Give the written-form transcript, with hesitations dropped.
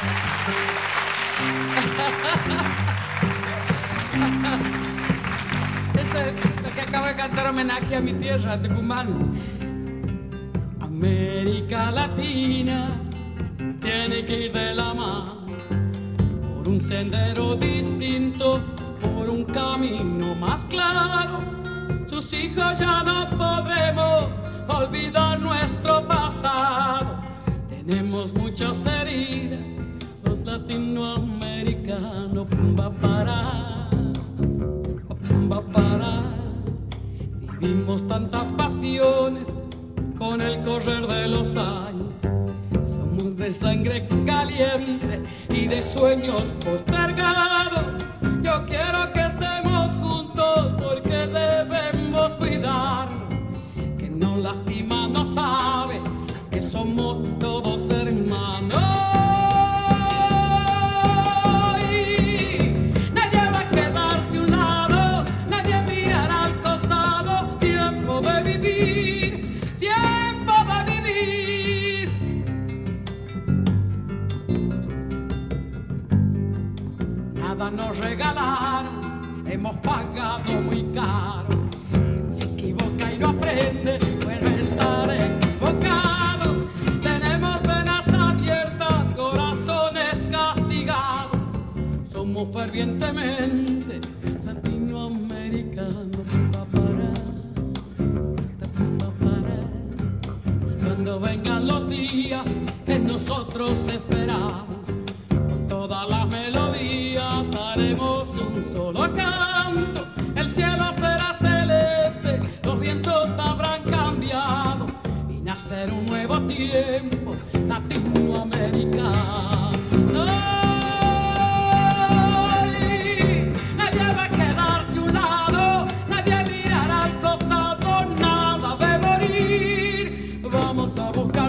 Ese es lo que acabo de cantar homenaje a mi tierra, Tucumán. América Latina tiene que ir de la mano por un sendero distinto, por un camino más claro. Sus hijos ya no podremos olvidar nuestro pasado. Tenemos muchas heridas, los latinoamericanos. Pumba para, pumba para. Vivimos tantas pasiones con el correr de los años. Somos de sangre caliente y de sueños postergados. Yo quiero que estemos juntos porque debemos cuidarnos. Que no lastima, no sabe que somos todos hermanos. Y nadie va a quedarse a un lado, nadie mirará al costado. Tiempo de vivir, tiempo de vivir. Nada nos regalaron, hemos pagado muy caro. Se equivoca y no aprende, puede estar equivocado. Tenemos venas abiertas, corazones castigados. Somos fervientemente latinoamericanos. Cuando vengan los días, en nosotros esperamos. Con todas las melodías haremos un solo canto. El cielo será celeste, los vientos habrán cambiado y nacer un nuevo tiempo latinoamericano. Ay, nadie va a quedarse a un lado, nadie mirará al costado, nada de morir. Vamos a buscar